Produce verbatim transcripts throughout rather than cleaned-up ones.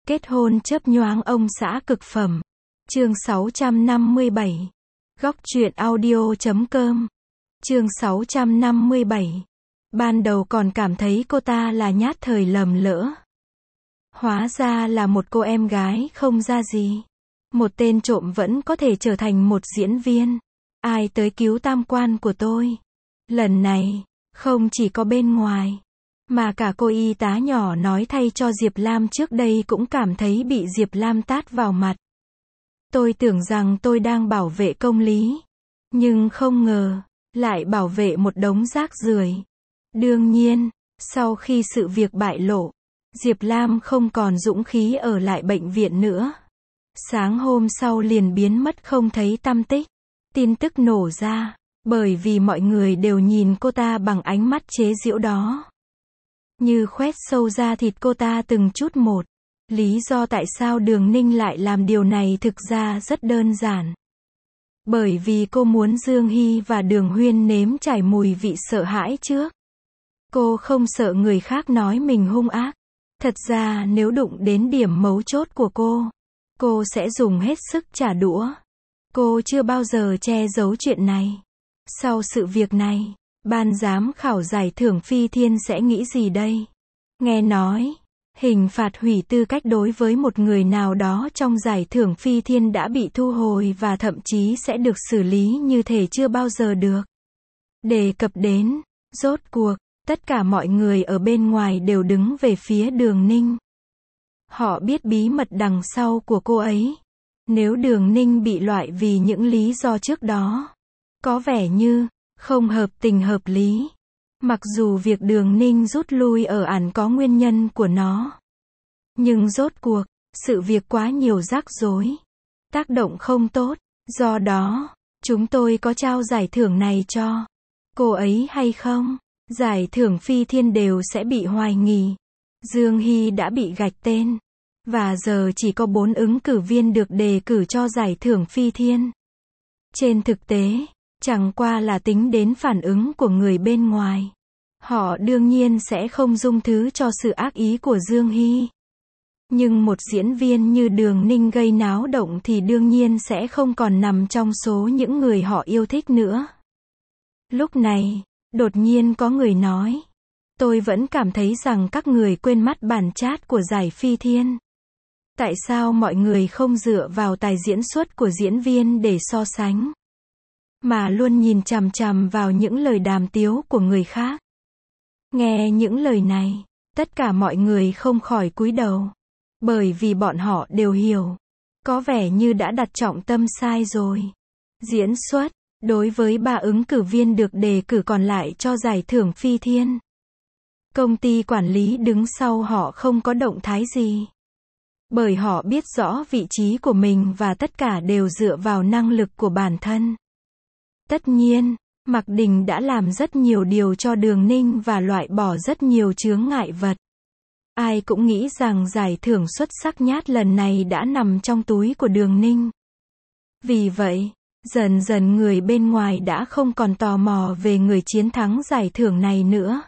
Kết hôn chớp nhoáng ông xã cực phẩm. Chương sáu trăm năm mươi bảy. Góc truyện audio chấm com. Chương sáu trăm năm mươi bảy. Ban đầu còn cảm thấy cô ta là nhát thời lầm lỡ. Hóa ra là một cô em gái không ra gì. Một tên trộm vẫn có thể trở thành một diễn viên. Ai tới cứu tam quan của tôi? Lần này, không chỉ có bên ngoài, mà cả cô y tá nhỏ nói thay cho Diệp Lam trước đây cũng cảm thấy bị Diệp Lam tát vào mặt. Tôi tưởng rằng tôi đang bảo vệ công lý, nhưng không ngờ, lại bảo vệ một đống rác rưởi. Đương nhiên, sau khi sự việc bại lộ, Diệp Lam không còn dũng khí ở lại bệnh viện nữa. Sáng hôm sau liền biến mất không thấy tăm tích. Tin tức nổ ra, bởi vì mọi người đều nhìn cô ta bằng ánh mắt chế giễu đó. Như khoét sâu ra thịt cô ta từng chút một. Lý do tại sao Đường Ninh lại làm điều này thực ra rất đơn giản. Bởi vì cô muốn Dương Hy và Đường Huyên nếm trải mùi vị sợ hãi trước. Cô không sợ người khác nói mình hung ác. Thật ra nếu đụng đến điểm mấu chốt của cô, cô sẽ dùng hết sức trả đũa. Cô chưa bao giờ che giấu chuyện này. Sau sự việc này, ban giám khảo giải thưởng Phi Thiên sẽ nghĩ gì đây? Nghe nói, hình phạt hủy tư cách đối với một người nào đó trong giải thưởng Phi Thiên đã bị thu hồi và thậm chí sẽ được xử lý như thể chưa bao giờ được đề cập đến. Rốt cuộc, tất cả mọi người ở bên ngoài đều đứng về phía Đường Ninh. Họ biết bí mật đằng sau của cô ấy. Nếu Đường Ninh bị loại vì những lý do trước đó, có vẻ như không hợp tình hợp lý. Mặc dù việc Đường Ninh rút lui ở ẩn có nguyên nhân của nó, nhưng rốt cuộc, sự việc quá nhiều rắc rối, tác động không tốt. Do đó, chúng tôi có trao giải thưởng này cho cô ấy hay không? Giải thưởng Phi Thiên đều sẽ bị hoài nghi. Dương Hy đã bị gạch tên. Và giờ chỉ có bốn ứng cử viên được đề cử cho giải thưởng Phi Thiên. Trên thực tế, chẳng qua là tính đến phản ứng của người bên ngoài. Họ đương nhiên sẽ không dung thứ cho sự ác ý của Dương Hy. Nhưng một diễn viên như Đường Ninh gây náo động thì đương nhiên sẽ không còn nằm trong số những người họ yêu thích nữa. Lúc này, đột nhiên có người nói, tôi vẫn cảm thấy rằng các người quên mất bản chát của giải Phi Thiên. Tại sao mọi người không dựa vào tài diễn xuất của diễn viên để so sánh, mà luôn nhìn chằm chằm vào những lời đàm tiếu của người khác? Nghe những lời này, tất cả mọi người không khỏi cúi đầu, bởi vì bọn họ đều hiểu, có vẻ như đã đặt trọng tâm sai rồi. Diễn xuất, đối với ba ứng cử viên được đề cử còn lại cho giải thưởng Phi Thiên, công ty quản lý đứng sau họ không có động thái gì. Bởi họ biết rõ vị trí của mình và tất cả đều dựa vào năng lực của bản thân. Tất nhiên, Mạc Đình đã làm rất nhiều điều cho Đường Ninh và loại bỏ rất nhiều chướng ngại vật. Ai cũng nghĩ rằng giải thưởng xuất sắc nhất lần này đã nằm trong túi của Đường Ninh. Vì vậy, dần dần người bên ngoài đã không còn tò mò về người chiến thắng giải thưởng này nữa.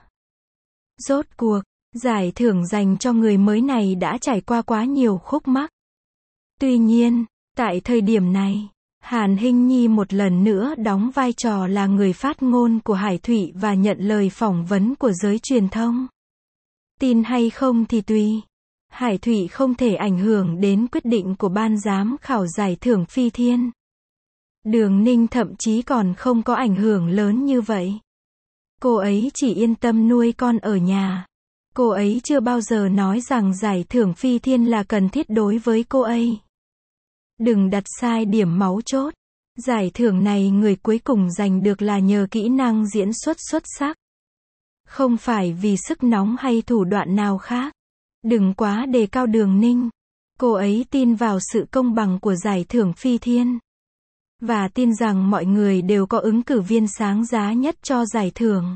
Rốt cuộc, giải thưởng dành cho người mới này đã trải qua quá nhiều khúc mắc. Tuy nhiên, tại thời điểm này, Hàn Hinh Nhi một lần nữa đóng vai trò là người phát ngôn của Hải Thụy và nhận lời phỏng vấn của giới truyền thông. Tin hay không thì tùy. Hải Thụy không thể ảnh hưởng đến quyết định của ban giám khảo giải thưởng Phi Thiên. Đường Ninh thậm chí còn không có ảnh hưởng lớn như vậy. Cô ấy chỉ yên tâm nuôi con ở nhà. Cô ấy chưa bao giờ nói rằng giải thưởng Phi Thiên là cần thiết đối với cô ấy. Đừng đặt sai điểm máu chốt. Giải thưởng này người cuối cùng giành được là nhờ kỹ năng diễn xuất xuất sắc. Không phải vì sức nóng hay thủ đoạn nào khác. Đừng quá đề cao Đường Ninh. Cô ấy tin vào sự công bằng của giải thưởng Phi Thiên. Và tin rằng mọi người đều có ứng cử viên sáng giá nhất cho giải thưởng.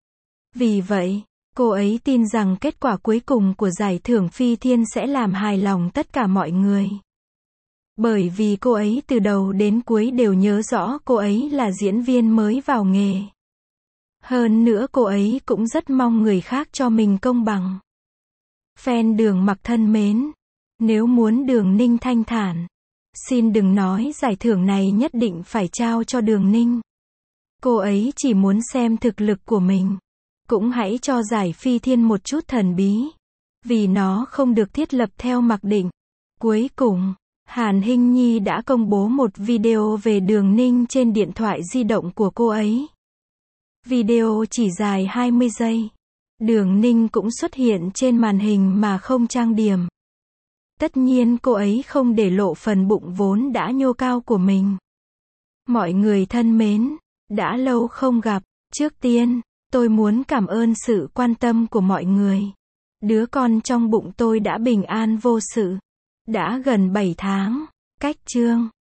Vì vậy, cô ấy tin rằng kết quả cuối cùng của giải thưởng Phi Thiên sẽ làm hài lòng tất cả mọi người. Bởi vì cô ấy từ đầu đến cuối đều nhớ rõ cô ấy là diễn viên mới vào nghề. Hơn nữa cô ấy cũng rất mong người khác cho mình công bằng. Fan Đường Mặc thân mến, Nếu muốn Đường Ninh thanh thản, xin đừng nói giải thưởng này nhất định phải trao cho Đường Ninh. Cô ấy chỉ muốn xem thực lực của mình. Cũng hãy cho giải Phi Thiên một chút thần bí. Vì nó không được thiết lập theo mặc định. Cuối cùng, Hàn Hinh Nhi đã công bố một video về Đường Ninh trên điện thoại di động của cô ấy. Video chỉ dài hai mươi giây. Đường Ninh cũng xuất hiện trên màn hình mà không trang điểm. Tất nhiên cô ấy không để lộ phần bụng vốn đã nhô cao của mình. Mọi người thân mến, đã lâu không gặp. Trước tiên, tôi muốn cảm ơn sự quan tâm của mọi người. Đứa con trong bụng tôi đã bình an vô sự. Đã gần bảy tháng. Cách chương